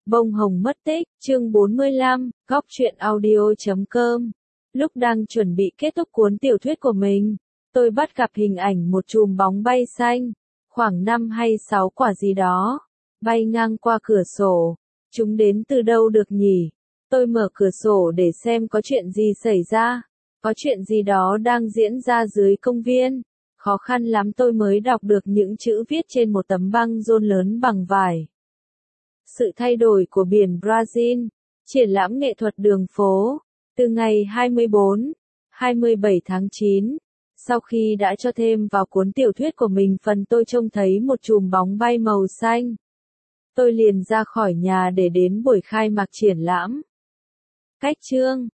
Bông hồng mất tích, chương 45, góc truyện audio.com. Lúc đang chuẩn bị kết thúc cuốn tiểu thuyết của mình, tôi bắt gặp hình ảnh một chùm bóng bay xanh, khoảng 5 hay 6 quả gì đó, bay ngang qua cửa sổ. Chúng đến từ đâu được nhỉ? Tôi mở cửa sổ để xem có chuyện gì xảy ra. Có chuyện gì đó đang diễn ra dưới công viên. Khó khăn lắm tôi mới đọc được những chữ viết trên một tấm băng rôn lớn bằng vải. Sự thay đổi của biển Brazil, triển lãm nghệ thuật đường phố, từ ngày 24-27 tháng 9, sau khi đã cho thêm vào cuốn tiểu thuyết của mình phần tôi trông thấy một chùm bóng bay màu xanh. Tôi liền ra khỏi nhà để đến buổi khai mạc triển lãm. Cách chương